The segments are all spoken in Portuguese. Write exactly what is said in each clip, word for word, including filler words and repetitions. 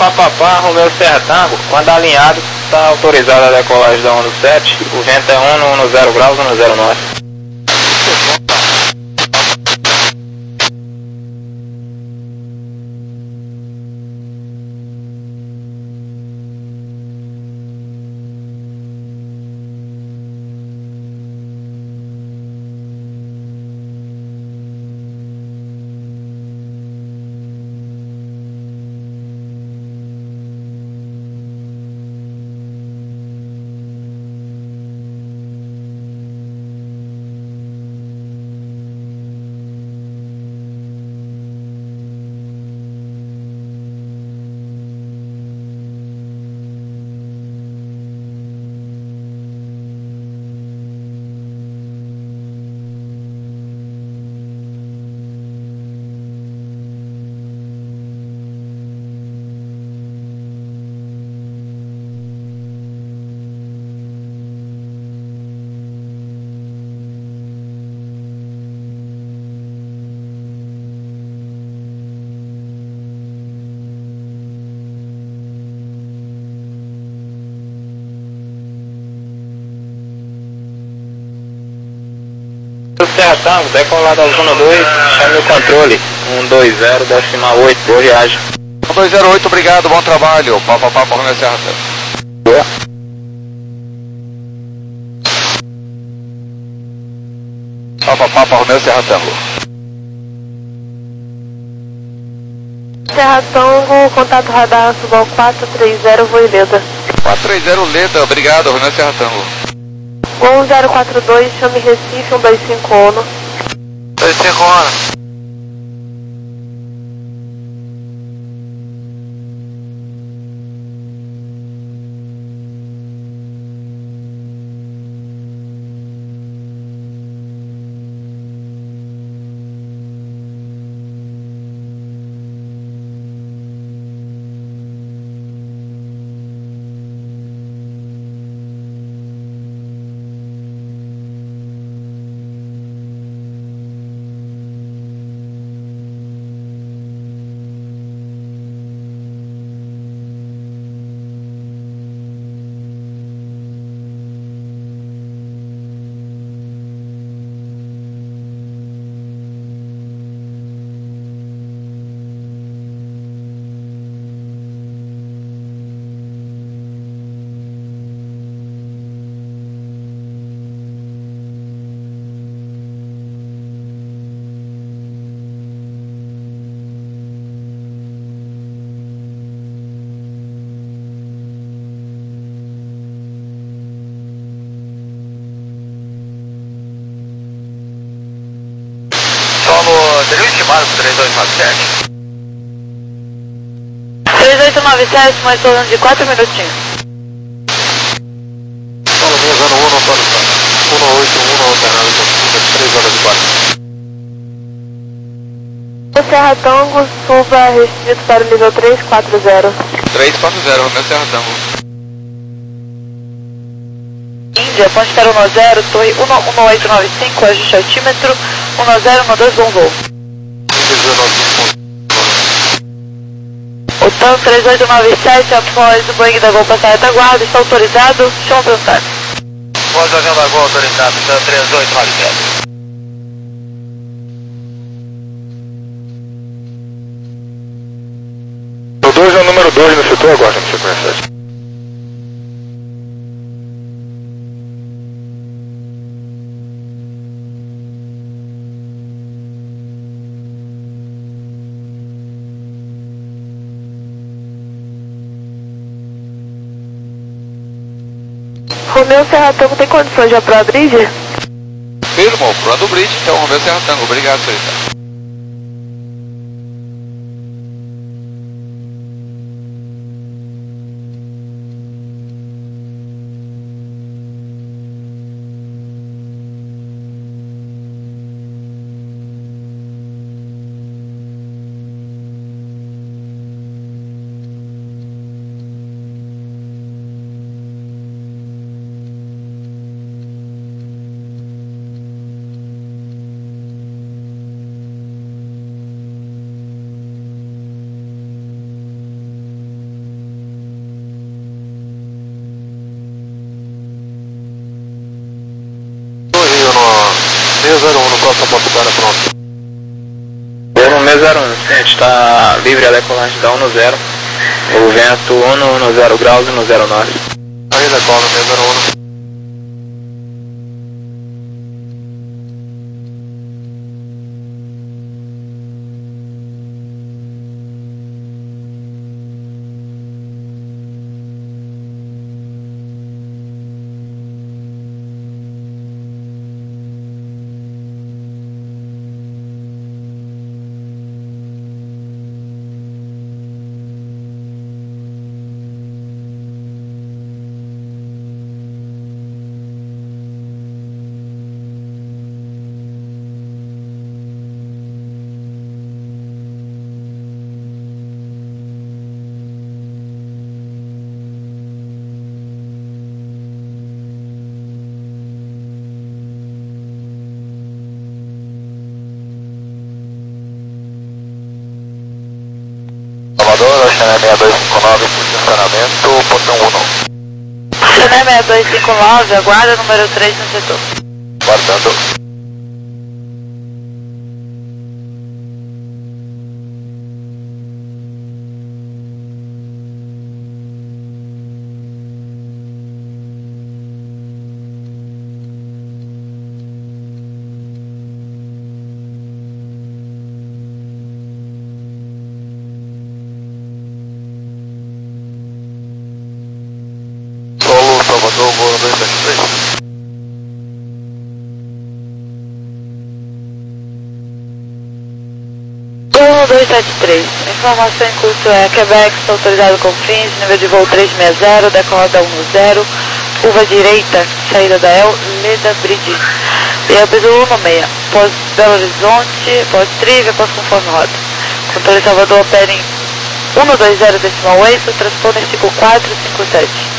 Papapá, Romeu Sertango, quando alinhado, está autorizada a decolagem da onda sete, o vento é um no, no zero graus, um no zero norte. Sertango, decolado ao zona dois, chame o controle, um dois zero, decimal oito, boa viagem. um dois zero oito, obrigado, bom trabalho, Papa Papa Romeu Sertango. Boa. Papa Papa Romeu Sertango. Sertango, contato radar, Subal quatro três zero, voo Leda. quatro três zero Leda, obrigado, Romeu Sertango. um zero quatro dois, chame Recife, um dois cinco ONU. dois cinco ONU. Seria o estimado três oito nove sete. três oito nove sete, mais torno de quatro minutinhos. Paulo Mezano um, Antônio Santos. um oito um, alternado com três horas e quatro. O Serra Tango, suba restrito para o nível três quatro zero. três quatro zero, Romeu Sertango. Índia, ponte para um zero, torre um oito nove cinco, ajuste altímetro, um zero um dois, bom voo. O TAM três oito nove sete, após o Boeing da Gol passar a retaguarda, está autorizado, chama para o táxi. Após o avião da Gol autorizado, TAM três oito nove sete. O dois é o número dois no setor agora, no setor sete. Romeu Serra Tango tem condições de aprovar a bridge? Mesmo, pro do bridge, então, Romeu Sertango. Obrigado, senhorita. seis zero um no próximo Portugal, pronto. Gol seis zero um, sim, a gente está livre a decolagem da um zero. O vento um zero graus e um zero nove. Aí decola seis zero um. Salvador, China seis dois cinco nove, posicionamento, portão um. China seis dois cinco nove, aguarda número três no setor. Guardando. Salvador, voo dois sete três. um dois sete três, informação em curso é Quebec, está autorizado com fins, nível de voo trezentos e sessenta, decolada um zero, curva direita, saída da El, Leda Bridge. E a peso um seis, pós Belo Horizonte, pós Trivia, pós conforme rota. Controle Salvador opera em um dois zero decimal oito, transponder cinco quatro cinco sete.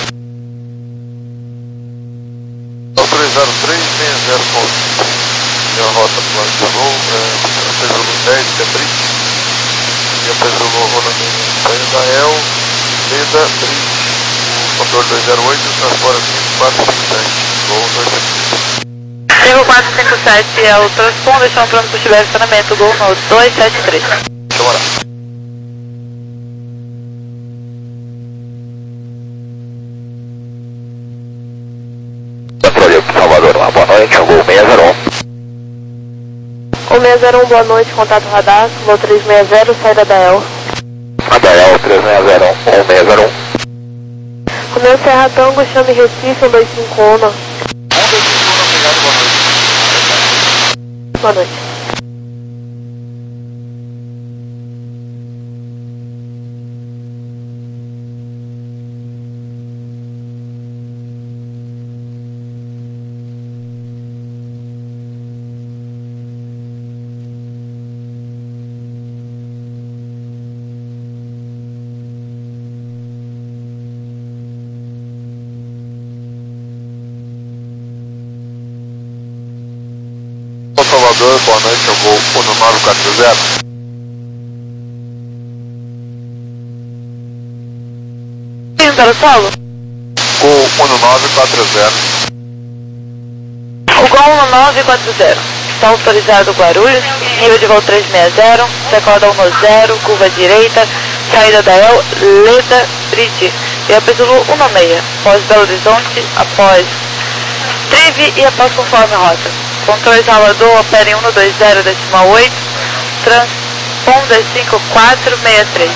Autorizado três seis zero ponto. Minha rota plano de voo, é, peso dez, que é Bridge. E a peso saída da El, Leda Bridge. O motor dois zero oito, transporta cinco quatro cinco sete. Voo dois sete três. cinco quatro cinco sete é o transponder, estão pronto para estiver estacionamento, Gol no dois sete três. Chama lá. Salvador, uma boa noite, o Gol seis zero um. O seis zero um, boa noite, contato radar, voo trezentos e sessenta, saída da El. A da El trezentos e sessenta, um seis zero um. O meu Serra Tango, chame Recife, um dois cinco um. um dois cinco um, obrigado, boa noite. Boa noite. Salvador, boa noite, eu vou um nove quatro zero. Sim, para o solo? Gol um nove quatro zero. O Gol um nove quatro zero. Está autorizado Guarulhos, nível de voo trezentos e sessenta, decolada um zero, curva direita, saída da El, Leda Bridge. E a peso um seis, após Belo Horizonte, após Trive e após conforme rota. Controle Salvador opera em um dois zero decimal oito, transponder cinco quatro seis três.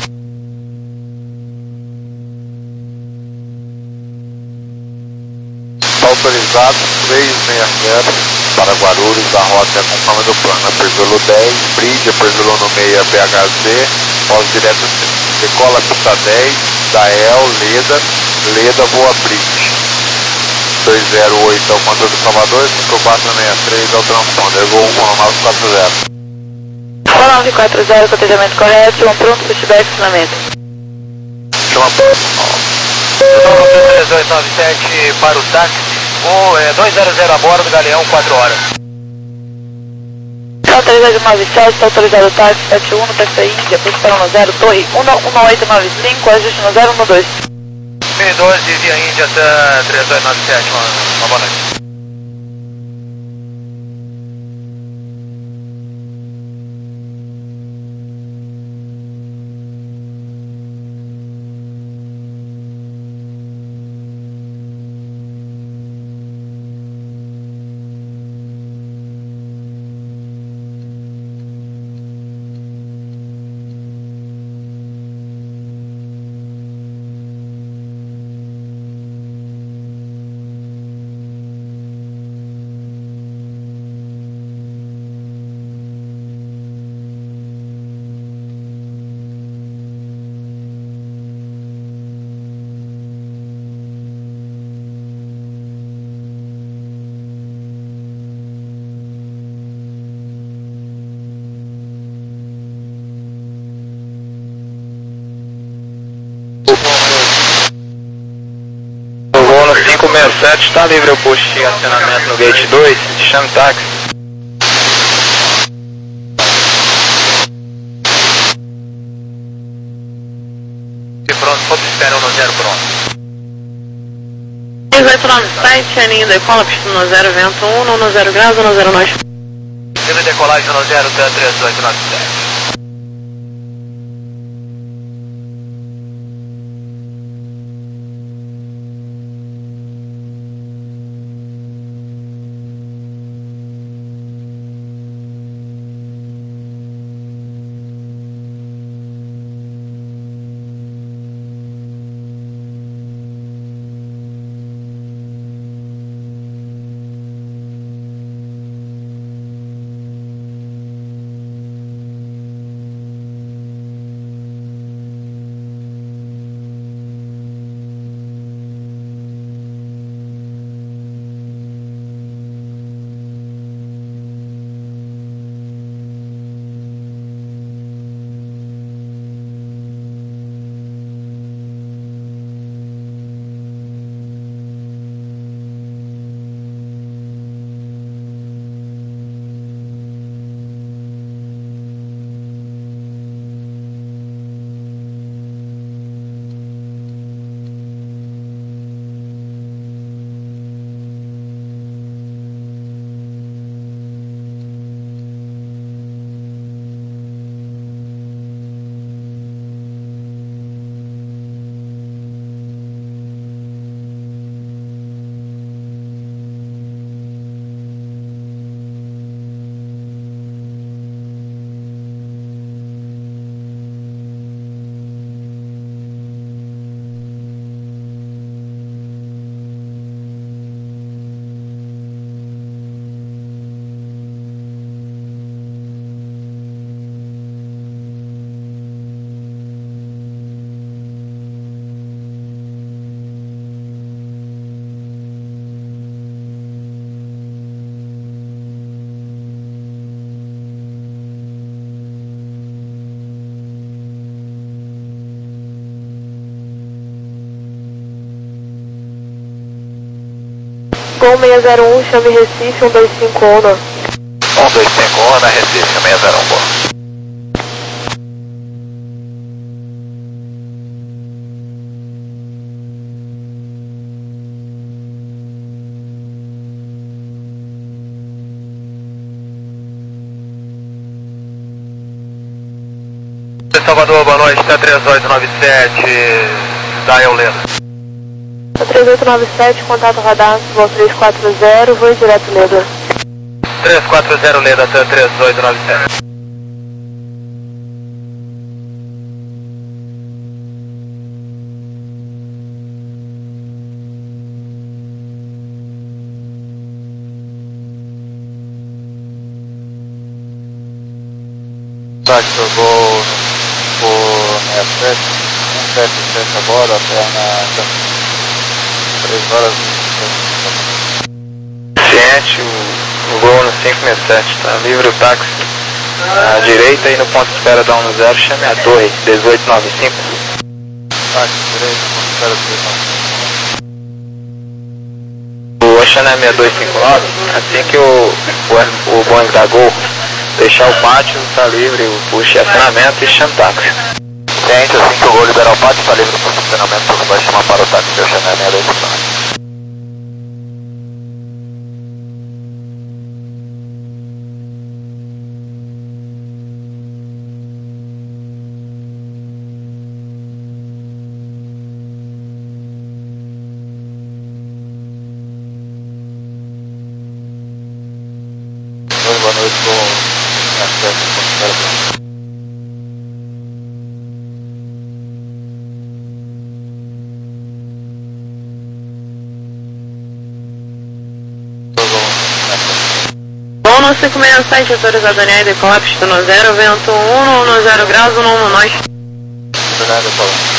Autorizado trezentos e sessenta para Guarulhos, a rota é conforme do plano. Apertolo dez, Bridge, apertolo no meio B H Z, pós direto decola pista dez, da El, Leda, Leda voa Bridge. dois zero oito é o comando do Salvador, cinco quatro seis três é o transponder, voo um nove quatro zero. um nove quatro zero, cotejamento correto, um pronto para estiver estacionamento. Chama três oito nove sete para o táxi, voo é dois zero zero a bordo, Galeão, quatro horas. Então, três oito nove sete, está autorizado o táxi, sete um, taxa Índia, posição no zero, torre um oito nove cinco, ajuste no zero um dois. mil e doze, via Índia, três oito nove sete, uma, uma boa noite. sete, está livre o posto de acionamento no gate dois, chame táxi. Se pronto, pode esperar no zero pronto. três oito nove sete, aninho decola, pista no zero, vento um, no zero graus, no zero nós. Tendo decolagem no zero, três oito nove sete. Gol seis zero um, chame Recife, um dois cinco um. um dois cinco um na Recife, seis zero um, boa. Salvador, boa noite, tá três oito nove sete, da Eulena. três oito nove sete, contato radar, voo três quatro zero, voo direto Leda. três quatro zero Leda, três oito nove sete. Tá, que eu vou por sete um sete sete agora, até na três horas. Ciente, o, o gol no cinco seis sete, tá livre o táxi à direita e no ponto de espera da um zero, chame a torre, dezoito nove cinco. Táxi direito, ponto de espera dezoito nove cinco. O Ocean é seis dois cinco nove, assim que o, o, o Boeing da Gol deixar o pátio, tá livre o push de acionamento e chame táxi. Ciente, assim que eu vou liberar o pátio, tá livre o funcionamento, você vai chamar para o táxi, eu chamei a seis dois cinco nove. Boa noite, com acesso ao ponto. Bom, no cinco seis sete, autorizado a linha de decolar, pista no zero, vento um, no zero graus, no um nós. Obrigado, Paulo.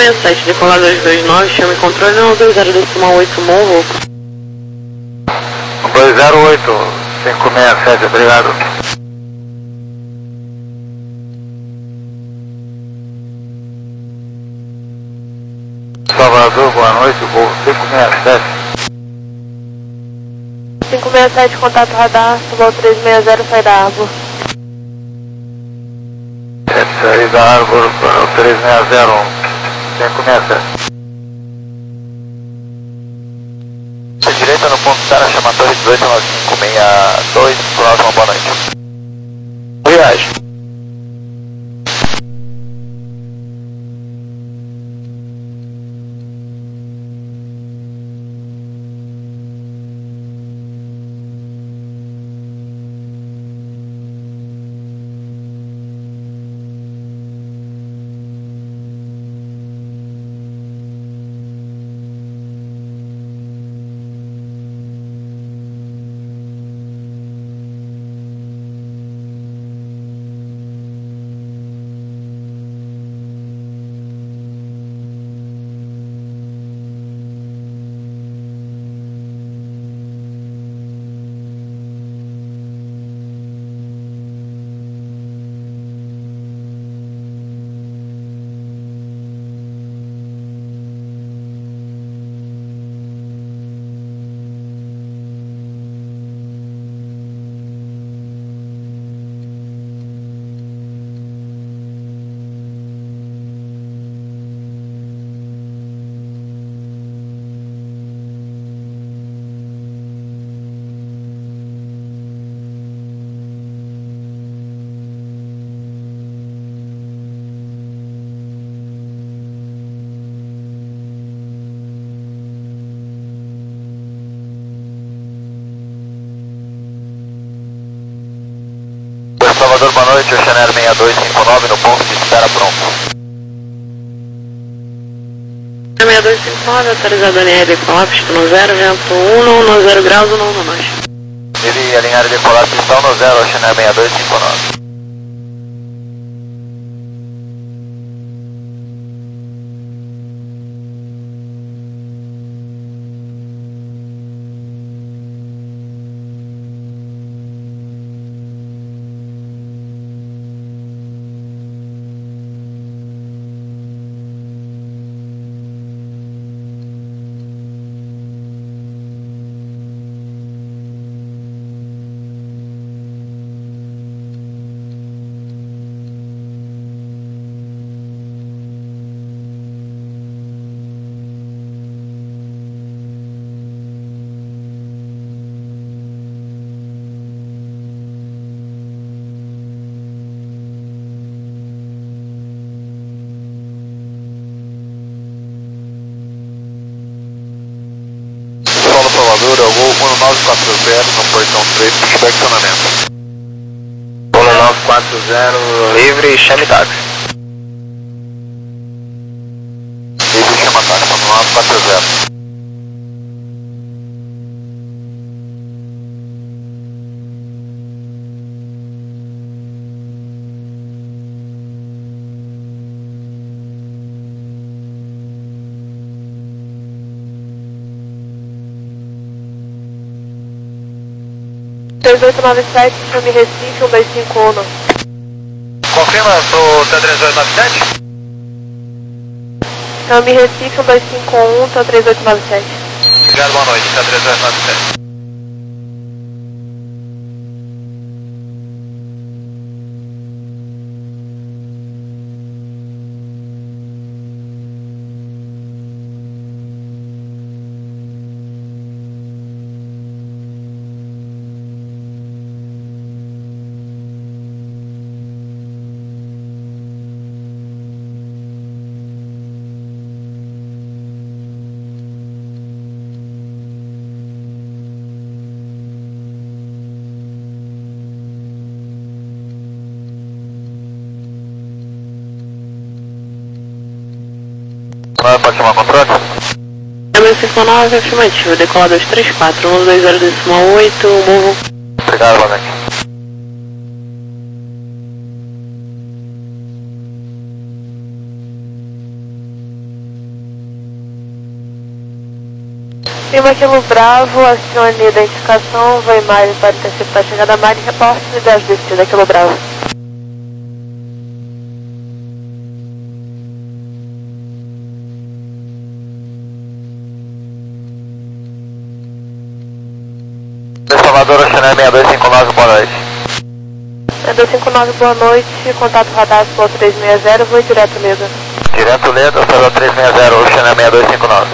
seis sete, decolar dois dois nove, chame controle não dois zero decimal oito, move. dois zero oito, cinco seis sete, obrigado. Salvador, boa noite, voo cinco seis sete. cinco seis sete, contato radar, voo três seis zero, sai da árvore. Saí da árvore para o três seis zero um, cinco seis sete. À direita no ponto zero, chama torre dezoito nove cinco seis dois, próxima, boa noite. Viagem. Salvador, boa noite, Ocean Air seis dois cinco nove no ponto de espera pronto. seis dois cinco nove, autorizado a alinhar e decolar, pista no zero, vento um, no zero graus, um no nós. Ele alinhar e decolar, pistão no zero, Ocean Air seis dois cinco nove. Salvador, eu vou um nove quatro zero no portão três, para estacionamento. Polo nove quatro zero, livre e chame táxi. Livre e chama táxi, Polo nove quatro zero. três oito nove sete, chame Recife, um dois cinco um. Confirma pro T três oito nove sete? Chame Recife, um dois cinco um, T três oito nove sete. Obrigado, boa noite, T três oito nove sete. Pode chamar controle? M cinco nove, afirmativo, decola dois três quatro, um dois zero decimal oito, movo. Obrigado, boa noite. Lima Kilo Bravo, acione a identificação, vai Mari para interceptar a chegada Mari, reporte unidade descida, Kilo Bravo. Salvador, Oceanária seis dois cinco nove, boa noite. seis dois cinco nove, boa noite, contato radar Solo três seis zero, vou direto Leda. Direto Leda, Salvador três seis zero, Oceanária seis dois cinco nove.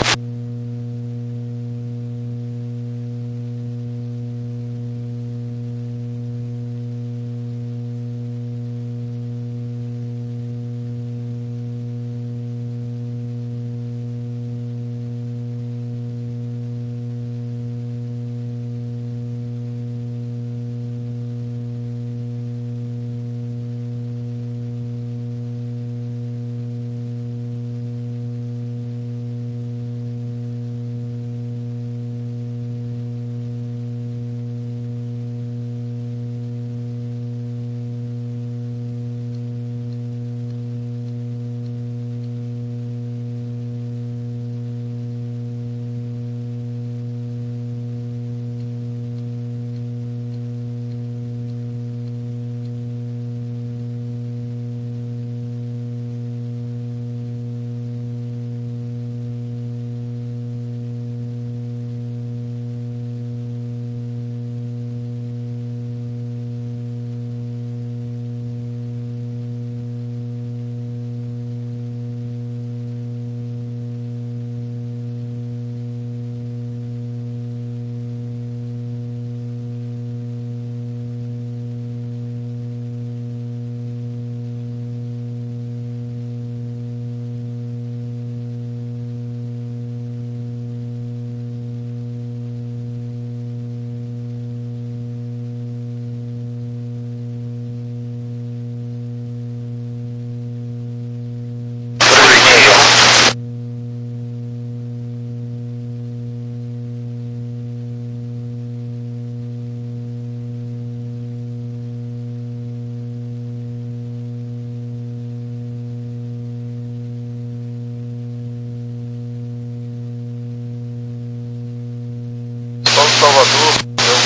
Salvador,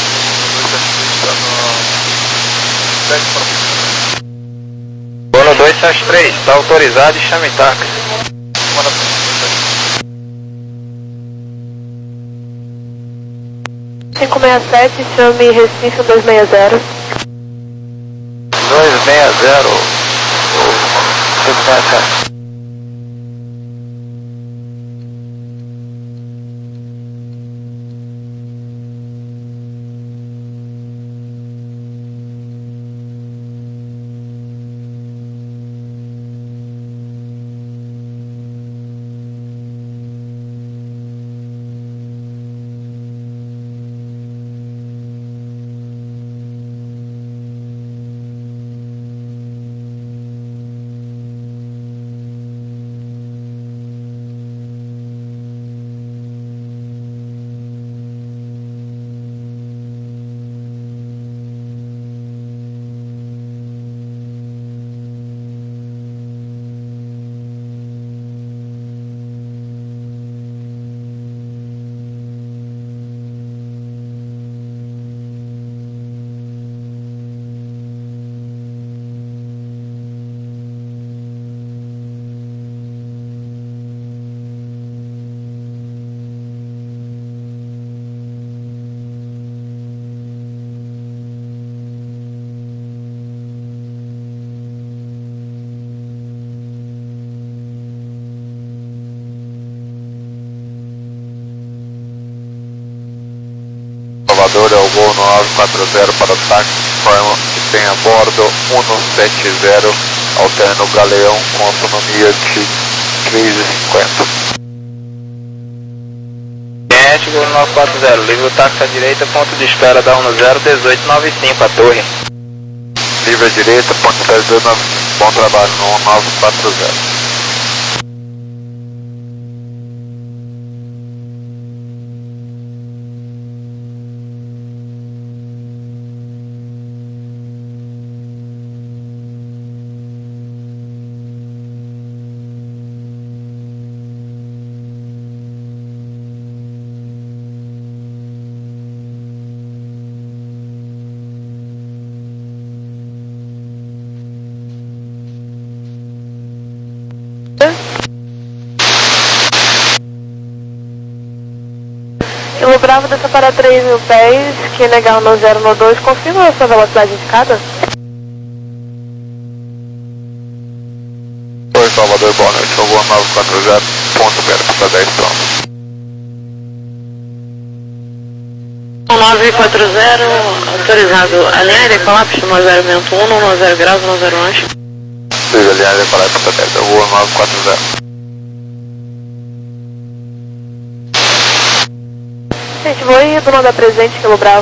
eu está no Bolo dois sete três, está autorizado e chame táxi. cinco seis sete, chame Recife dois seis zero. dois seis zero, cinco seis sete. Salvador é o voo nove quatro zero para o táxi, informa que tem a bordo um sete zero, alterna o galeão com autonomia de três e cinquenta. Cliente, voo nove quatro zero, livre o táxi à direita, ponto de espera da um zero dezoito noventa e cinco, a torre. Livre à direita, ponto de espera dezoito noventa e cinco, bom trabalho no um nove quatro zero. Kilo Bravo, desça para três mil pés, que é legal no zero no dois, confirma a sua velocidade indicada? Oi, Salvador, boa noite, eu vou nove quatro zero, ponto zero, pista dez, pronto. nove quatro zero, autorizado, alinhar e decolar, pista no zero vento um, no zero graus, no zero lanche. Seja alinhar e decolar, pista dez, eu vou nove quatro zero. Gente, vou ir do nome presente, Kilo Bravo.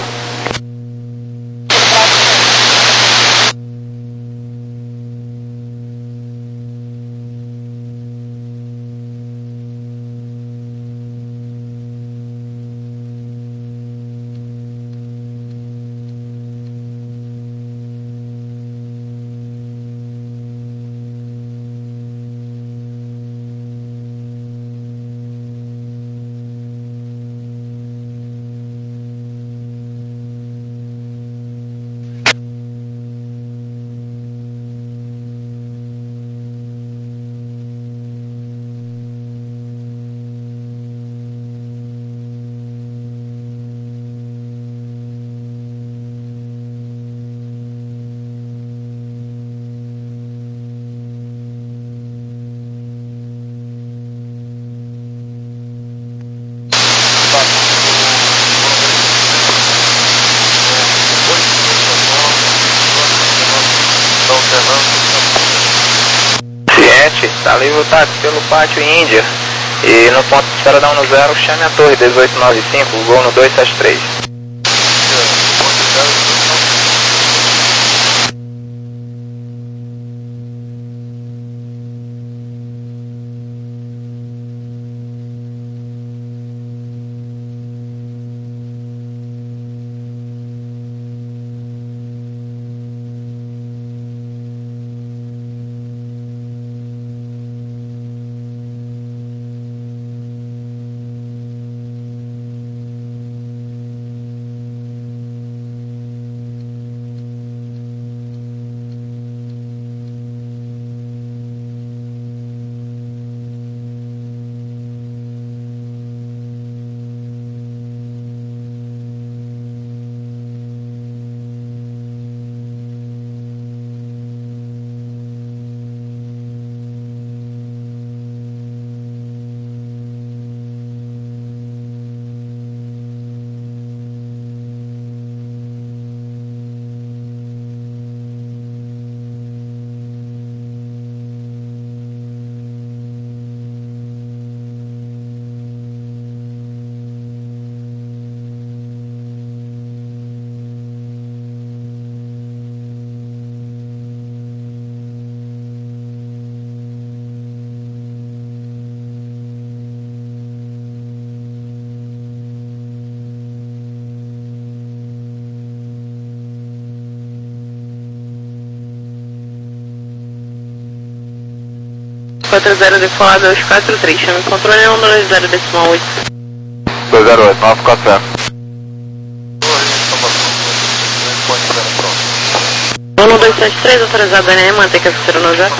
Ciente, está livre o táxi pelo pátio Índia. E no ponto de espera da um no zero, chame a torre dezoito noventa e cinco, gol no dois sete três. quatro zero decolar dois quatro três, chame controle um dois zero decimal oito. dois zero oito, nove quatro zero. um dois sete três, autorizado N M, mantém que a oficina no zero.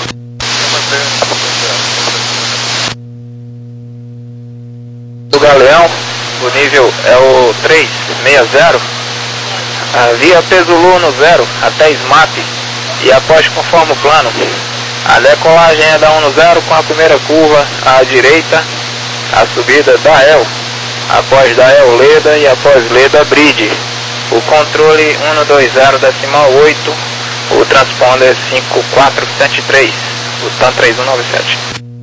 Do Galeão, o nível é o três seis zero. A via Pesulú no zero até S M A P e após conforme o plano. A decolagem é da um no zero com a primeira curva à direita, a subida da El, após da El Leda e após Leda Bridge. O controle um dois zero decimal oito, o transponder cinco quatro sete três, o TAM três um nove sete.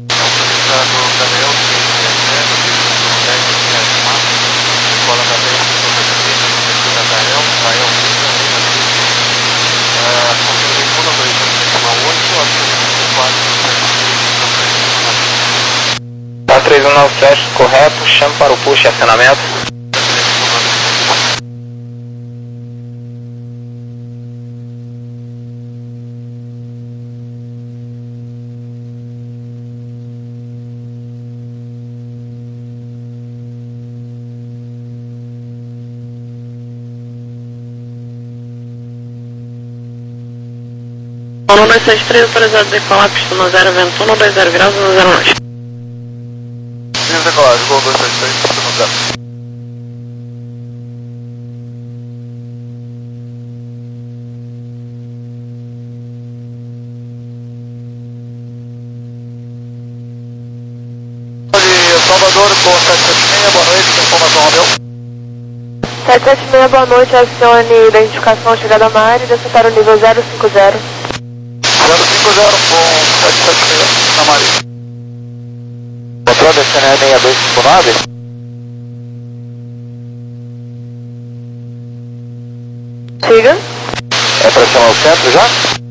TAM três um nove sete, correto, chame para o push e acionamento. um dois sete três, autorizado decolar, pista no zero, vento um, dois zero graus, no zero norte. Decolagem, gol dois sete três, pista no zero. com sete sete seis, boa noite, informação Romeu. sete sete seis, boa noite, acione identificação, chegada na área e desça para o nível zero cinco zero. zero cinco zero com sete sete seis, na Maria. Controle C N E seis dois cinco nove. Siga. É para chamar o centro já?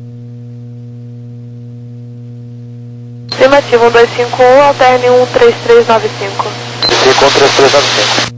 Afirmativo um dois cinco um, alterne um três três nove cinco. Fica um três três nove cinco.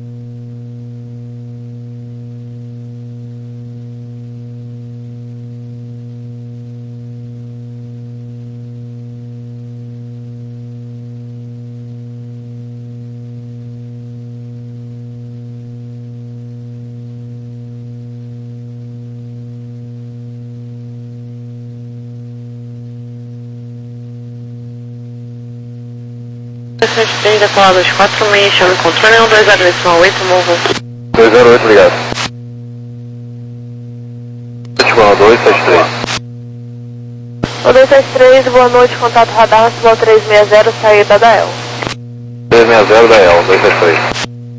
sete três, decolar dois quatro seis, chame controle um dois zero oito, movo. dois zero oito, obrigado. sete dois sete três. um dois sete três, boa noite, contato radar, Cibol três seis zero, saída da E L. três seis zero da E L, dois sete três.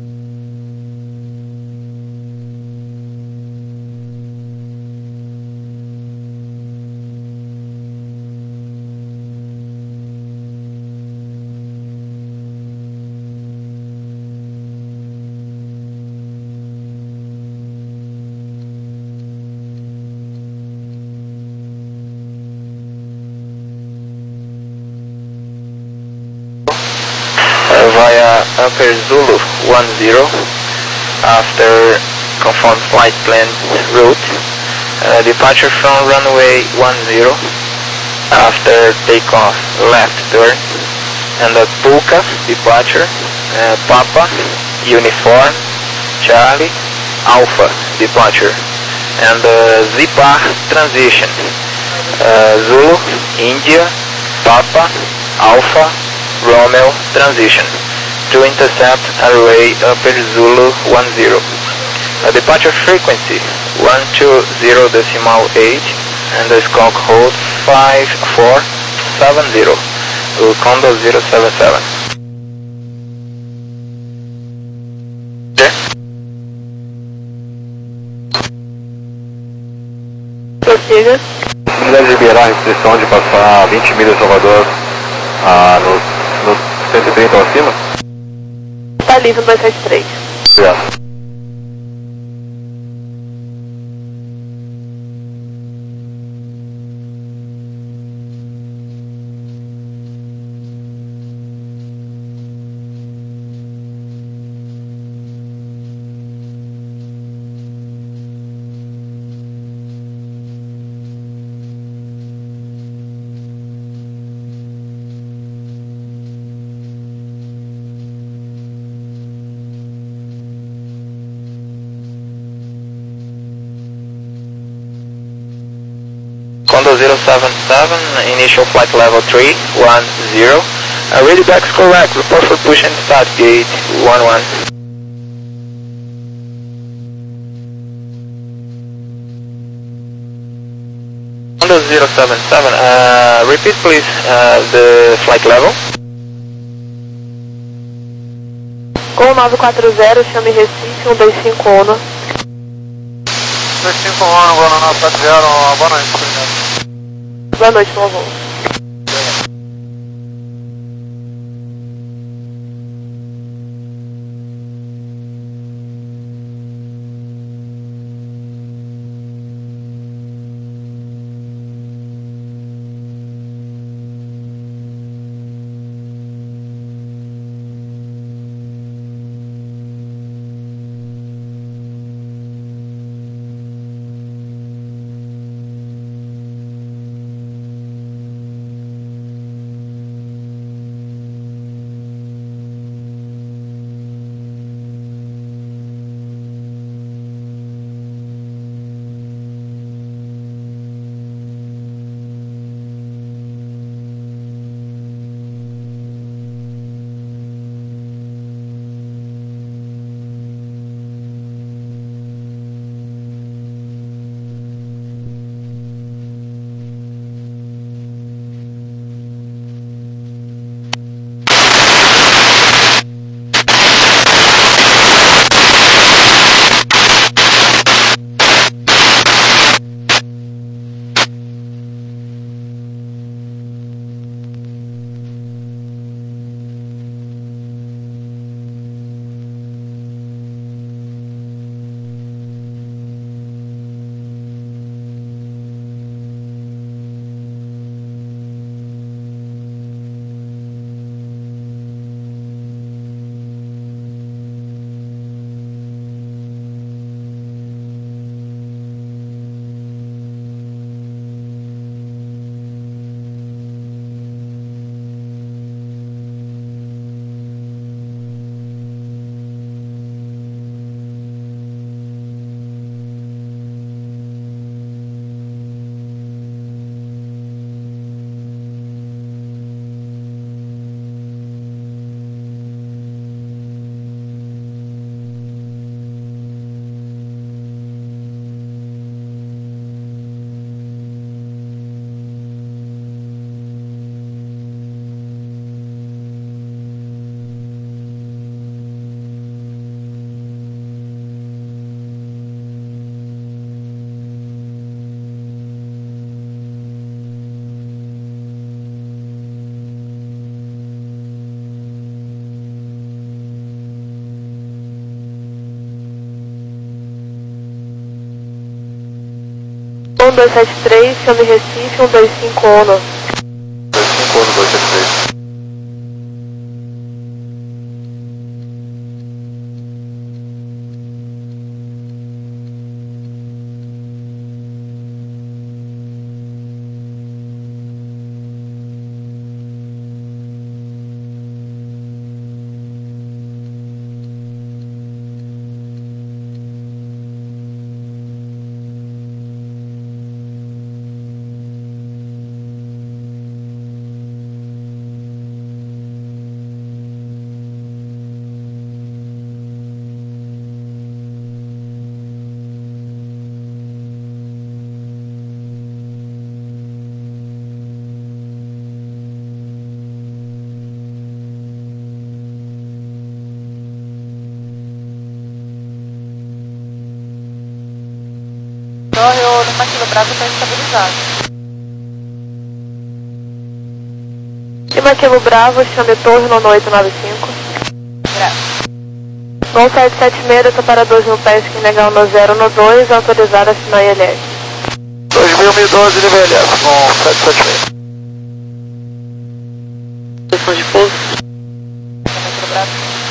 Via Upper Zulu one zero after confirmed flight plan route, uh, departure from runway one zero after takeoff left turn, and a Pulka departure, uh, Papa Uniform Charlie Alpha departure, and uh, Zipar transition, uh, Zulu India Papa Alpha Romeo transition to intercept runway Upper Zulu one zero. A departure frequency one two zero decimal eight and the squawk hold five four seven zero. Condor zero seven seven. Okay. Prossiga. Não deve liberar a restrição de passar vinte milhas de Salvador ah, no no cento e trinta ou acima? Está livre dois sete três. Obrigado. Condor zero seven seven, initial flight level three one zero. Uh, ready back is correct, report for push and start gate one one. Condor zero seven seven, uh, repeat please uh, the flight level. Com nove quatro zero, chame Recife um dois cinco um. dois cinco um, boa noite, quatro zero, boa noite, obrigado. Boa noite, meu avô. um dois sete três, chame Recife, um dois cinco um. dois cinco um, dois sete três. Torre, o Lima Kilo Bravo está estabilizado. Lima Kilo Bravo, chame Torre, nono oito nove cinco. Bravo. No sete sete seis, separador de um pesca ilegal no zero no dois, autorizado a assinar I L S. dois mil e doze, nível L S, com sete sete seis. Posição de pouso. Lima Kilo Bravo.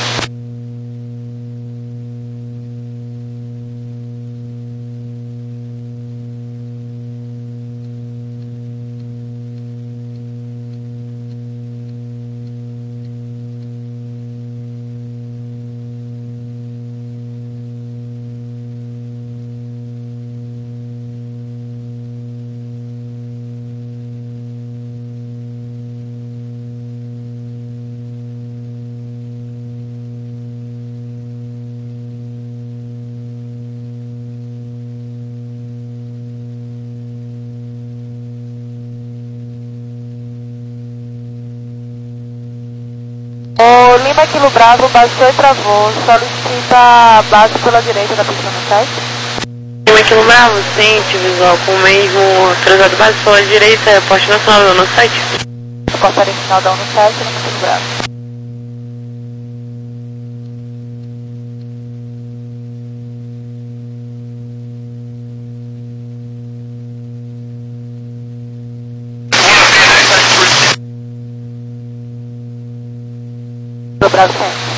O Lima Kilo Bravo baixou e travou, solicita base pela direita da pista no site. Lima Kilo Bravo, ciente visual com o mesmo autorizado base pela direita, é porte nacional no site. Portaria final da no site, Lima Kilo Bravo. Do Bravo Centro.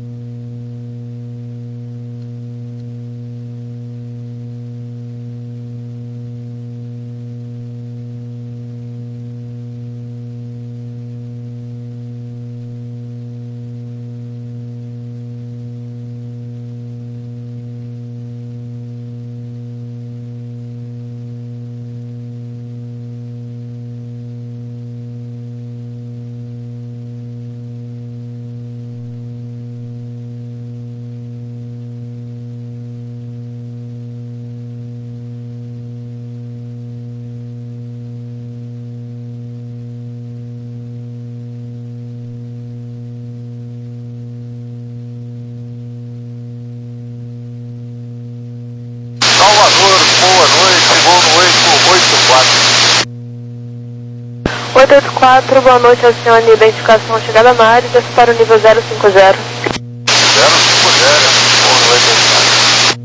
Salvador, boa noite, voo no oito oito quatro. oito oito quatro, boa noite, acione identificação chegada na área, desce para o nível zero cinco zero. zero cinco zero, voo no oito oito quatro.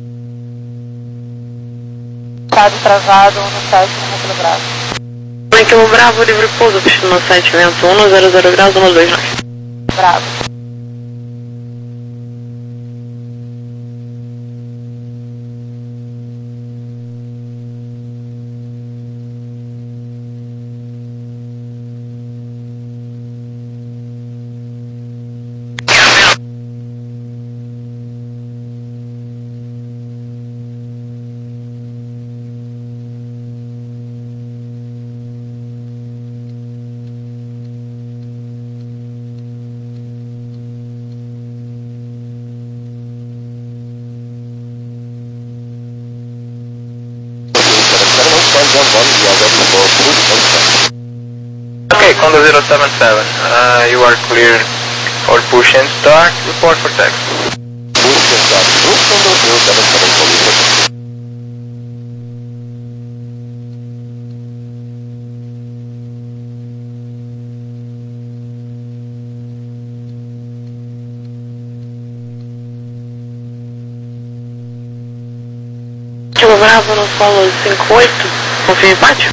Estado travado no site Lima Kilo Bravo. Lima Kilo Bravo, livre pouso, destino no site vento um zero zero graus, um dois nove. Bravo. Okay, Condor zero seven seven, uh, you are clear for push and start, report for taxi. Push and start, Group Condor zero seven seven, police. Kilo Bravo no solo cinco oito, confirma empate.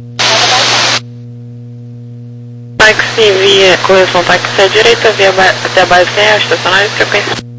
Táxi via, correção táxi à direita, via ba até a base tem a estacionária e frequência.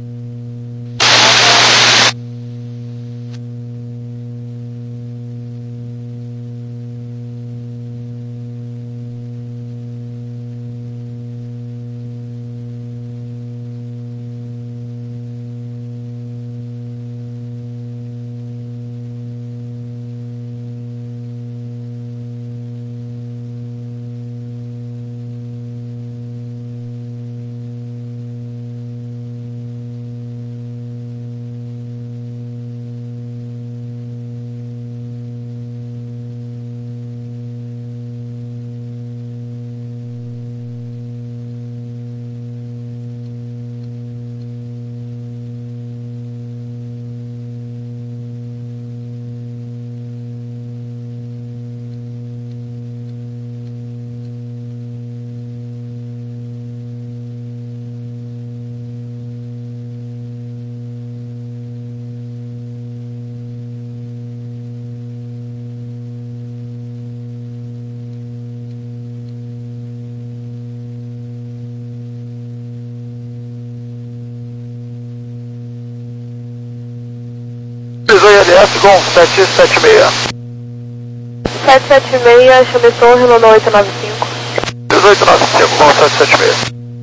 I L S com sete sete seis. sete sete seis, chame Torre, Lona oito nove cinco. dezoito nove cinco com sete sete seis.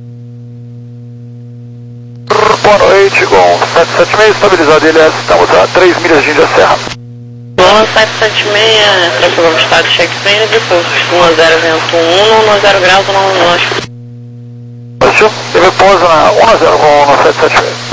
Boa noite, com sete sete seis, estabilizado I L S, estamos a três milhas de Índia Serra. Lona sete sete seis, tráfego estado check plane, depois um zero vento um, um zero graus, não norte. Positivo, teve pouso na um zero com no sete sete seis.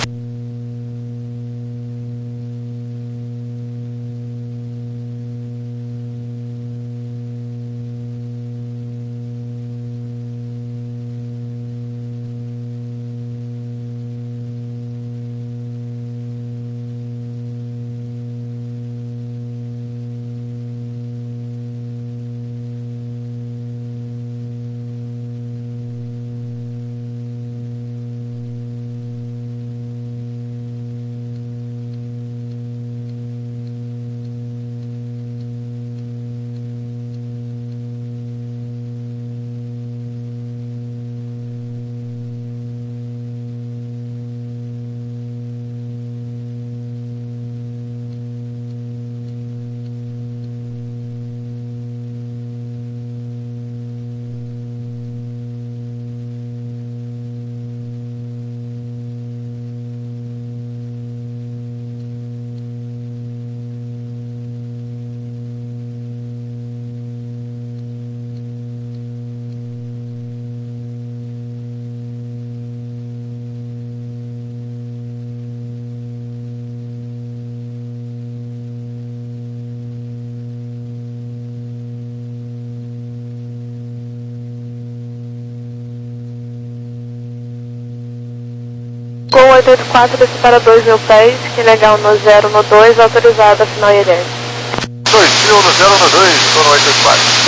Gol oito oito quatro, desce para dois mil pés, que legal no zero no dois, autorizado a final I L S. dois mil no zero no dois, no oito oito quatro.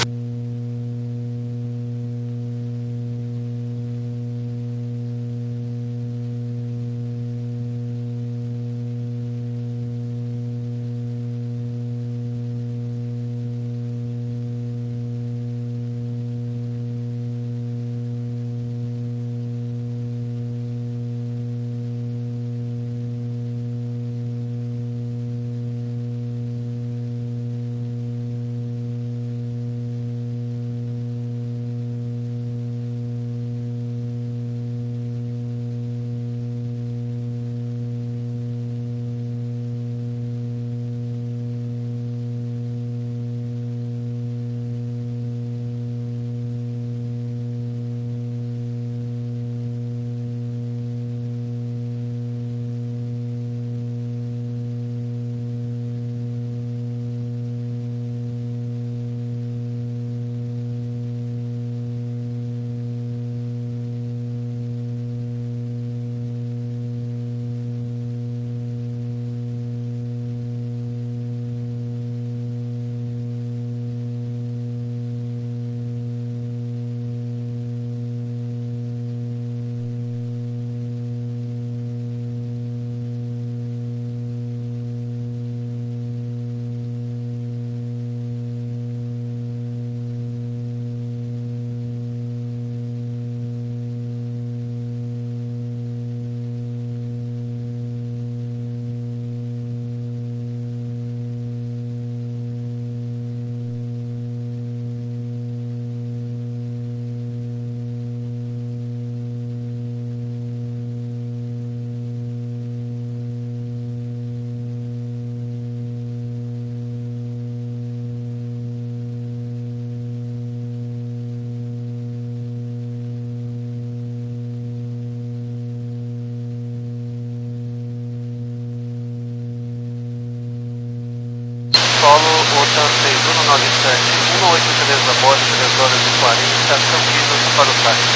voltando três um nove sete, um oito três da bota, três horas e quarenta, estação quinze para o táxi.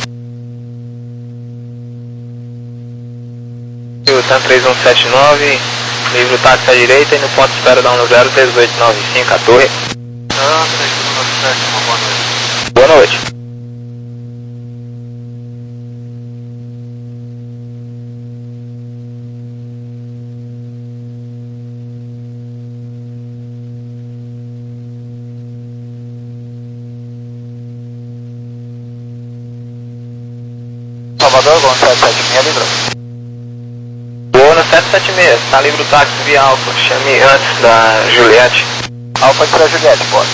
O TAM três um sete nove, livre o táxi à direita e no ponto de espera da um zero dezoito noventa e cinco, a torre. TAM três um nove sete, uma boa noite. Boa noite. Salvador, Gol sete sete seis, livrou. Boa no sete sete seis, está livre o táxi via Alfa, chame antes da Juliette. Alfa para Juliette, bora.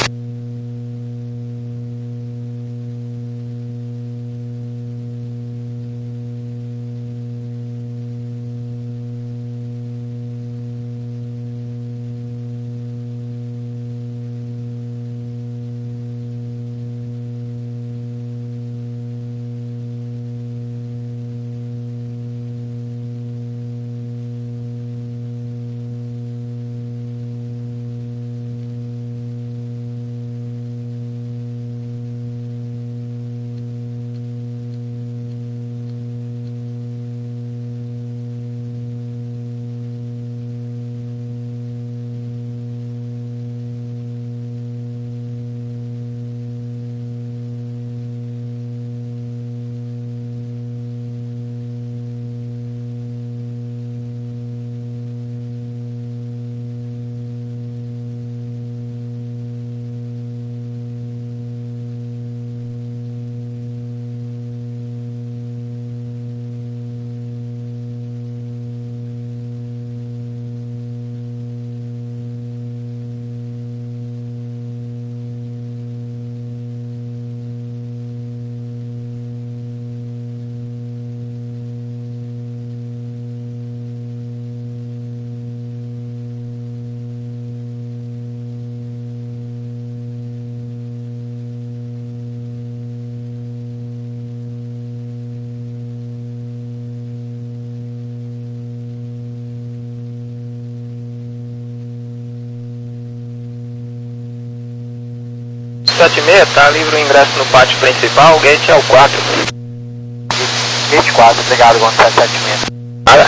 sete seis, está livre o ingresso no pátio principal, o gate é o quatro. Gate quatro, obrigado, Gol sete sete seis. Nada.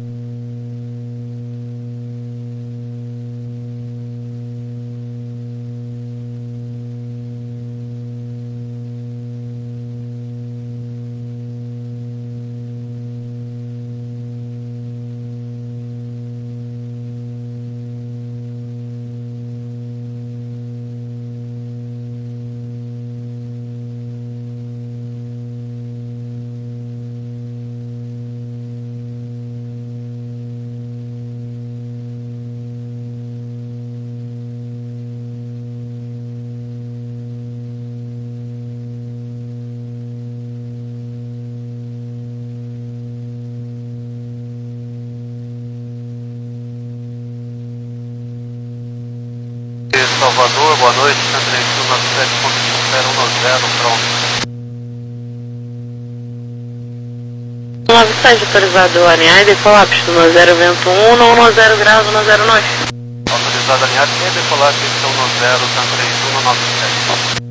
Salvador, boa noite, TAM três um nove sete ponto zero um zero, pronto. nove sete autorizado alinhar e decolar pista no zero vento um, no zero graus, no zero nove. Autorizado alinhar e decolar pista no zero, TAM três um nove sete.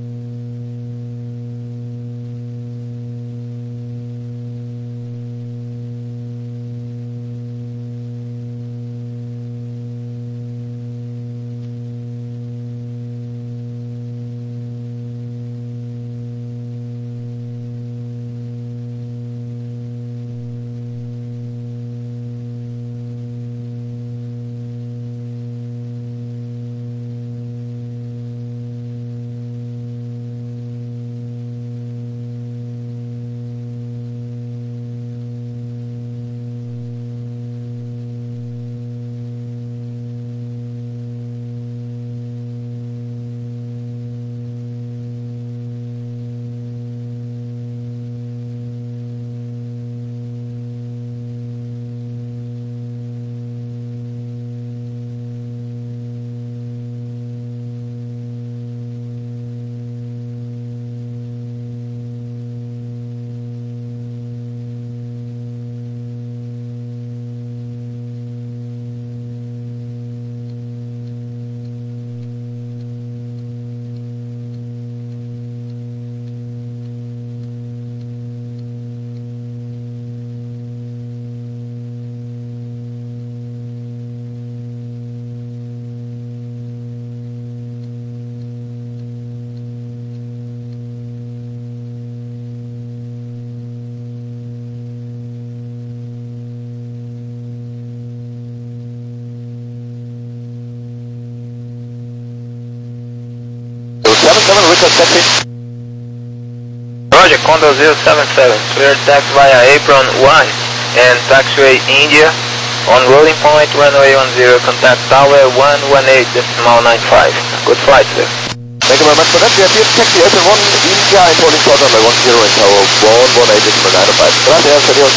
Delta taxi. Roger, Condor zero seven seven, clear taxi via apron one and taxiway India on rolling point runway one zero, contact tower one one eight decimal nine five. Good flight, sir. Thank you very much for that. We have here taxi apron one India and holding short runway one zero and tower one one eight decimal nine five. Gracias, adiós.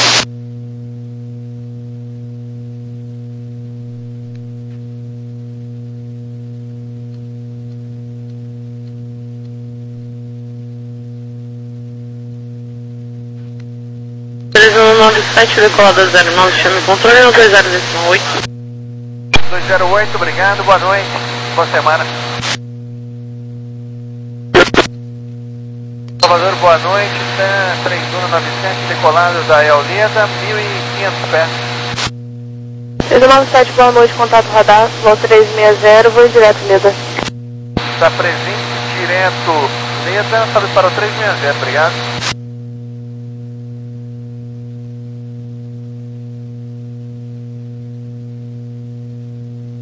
três um nove sete, decolada zero nove, chame controle no dois zero oito. dois zero oito, obrigado, boa noite, boa semana. Salvador, boa noite, Sam três um nove sete, decolado da Eoleda, mil e quinhentos pés. três um nove sete, boa noite, contato radar, volta três seis zero, voo direto, Leda. Está presente, direto, Leda, salve para o três seis zero, obrigado.